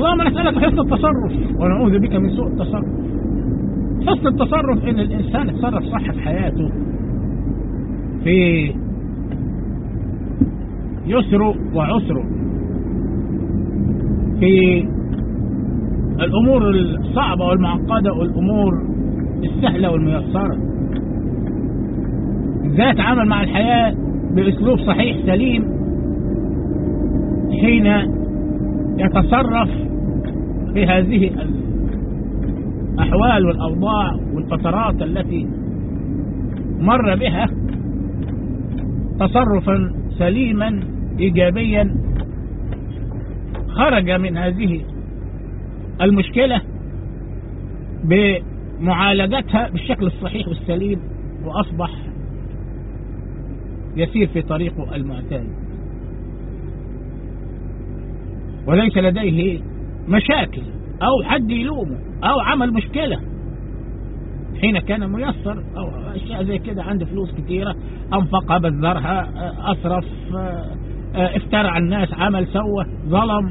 اللهم نسألك حسن التصرف ونعوذ بك من سوء التصرف. حسن التصرف إن الإنسان يتصرف صح في حياته، في يسره وعسره، في الأمور الصعبة والمعقدة والأمور السهلة والميسرة. ازاي يتعامل مع الحياة بأسلوب صحيح سليم حين يتصرف في هذه الأحوال والأوضاع والفترات التي مر بها تصرفا سليما إيجابيا، خرج من هذه المشكلة بمعالجتها بالشكل الصحيح والسليم، وأصبح يسير في طريقه المعتاد وليس لديه مشاكل أو حد يلومه أو عمل مشكلة حين كان ميسر، أو أشياء زي كده، عنده فلوس كتيرة أنفقها بذرها، أسرف، افترى على الناس، عمل، سوى، ظلم،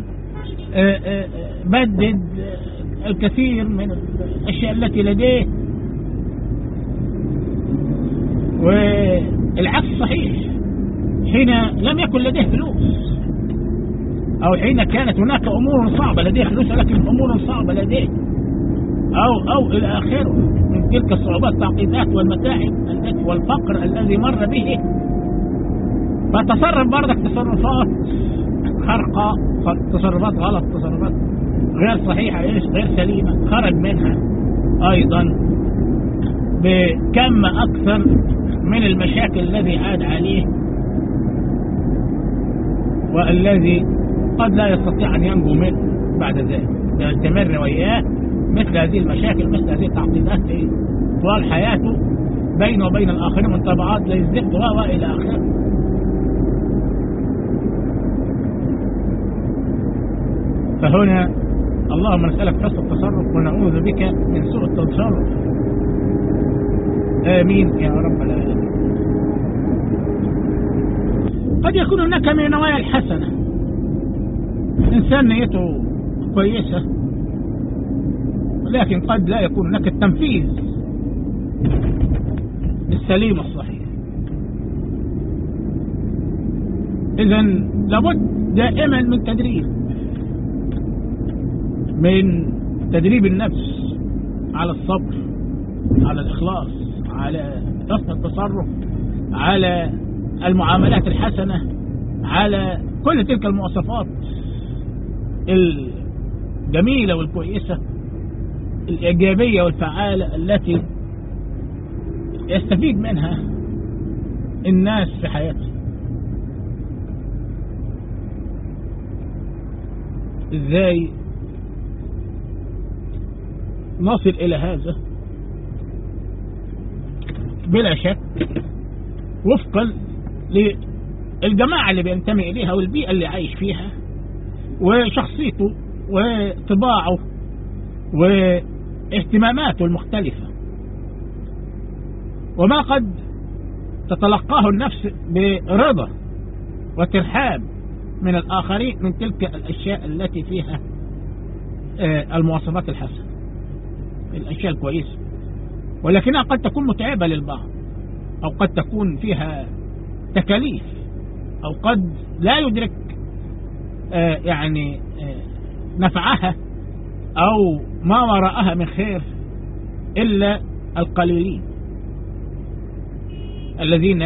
بدد الكثير من الأشياء التي لديه. والعكس صحيح، حين لم يكن لديه فلوس أو حين كانت هناك أمور صعبة لديه فلوس لكن أمور صعبة لديه أو إلى آخره من تلك الصعوبات، التعقيدات والمتاعب والفقر الذي مر به، فتصرف برضك تصرفات خرقة، تصرفات غلط، تصرفات غير صحيحة، غير سليمة، خرج منها أيضا بكم أكثر من المشاكل الذي عاد عليه والذي قد لا يستطيع أن ينجو منه بعد ذلك، يستمر وإياه مثل هذه المشاكل، مثل هذه التعقيدات طوال حياته بينه وبين الآخرين من طبعات لا يزدق وإلى آخره. فهنا اللهم نسألك حسن التصرف ونعوذ بك من سوء التصرف. آمين يا رب العالمين. قد يكون هناك من النوايا الحسنة، إنسان نيته كويسة، لكن قد لا يكون هناك التنفيذ السليم الصحيح. إذن لابد دائما من تدريب النفس على الصبر، على الإخلاص، على حسن التصرف، على المعاملات الحسنة، على كل تلك المواصفات الجميلة والكويسة الإيجابية والفعالة التي يستفيد منها الناس في حياتهم. إزاي نصل إلى هذا؟ بلا شك وفقا للجماعة اللي بينتمي إليها والبيئة اللي عايش فيها وشخصيته وطباعه واهتماماته المختلفة، وما قد تتلقاه النفس برضا وترحاب من الآخرين من تلك الأشياء التي فيها المواصفات الحسنة، الأشياء الكويسة، ولكنها قد تكون متعبة للبعض، أو قد تكون فيها تكاليف، أو قد لا يدرك نفعها أو ما وراءها من خير إلا القليلين الذين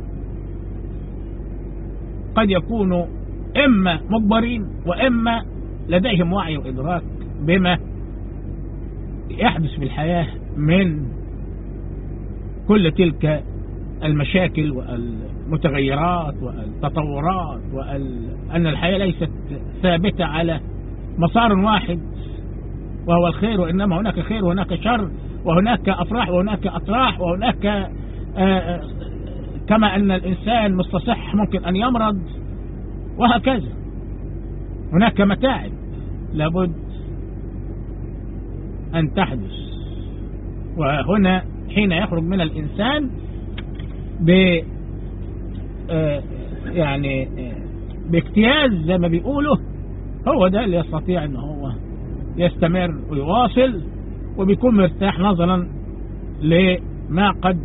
قد يكونوا إما مجبرين وإما لديهم وعي وإدراك بما يحدث في الحياة من كل تلك المشاكل والمتغيرات والتطورات، وأن الحياة ليست ثابتة على مسار واحد وهو الخير، وإنما هناك خير وهناك شر، وهناك أفراح وهناك أطراح، وهناك كما أن الإنسان مستصح ممكن أن يمرض، وهكذا هناك متاعب لابد أن تحدث. وهنا حين يخرج من الإنسان باجتياز زي ما بيقولوا، هو ده اللي يستطيع أنه هو يستمر ويواصل، وبيكون مرتاح نظرا لما قد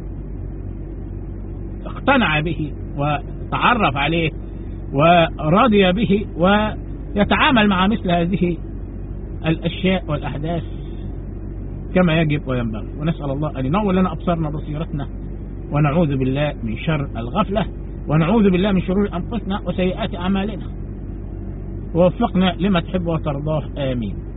اقتنع به وتعرف عليه ورضي به، ويتعامل مع مثل هذه الأشياء والأحداث كما يجب وينبغي. ونسأل الله أن ينور لنا أبصارنا بصيرتنا، ونعوذ بالله من شر الغفلة، ونعوذ بالله من شرور أنفسنا وسيئات أعمالنا، ووفقنا لما تحب وترضاه، آمين.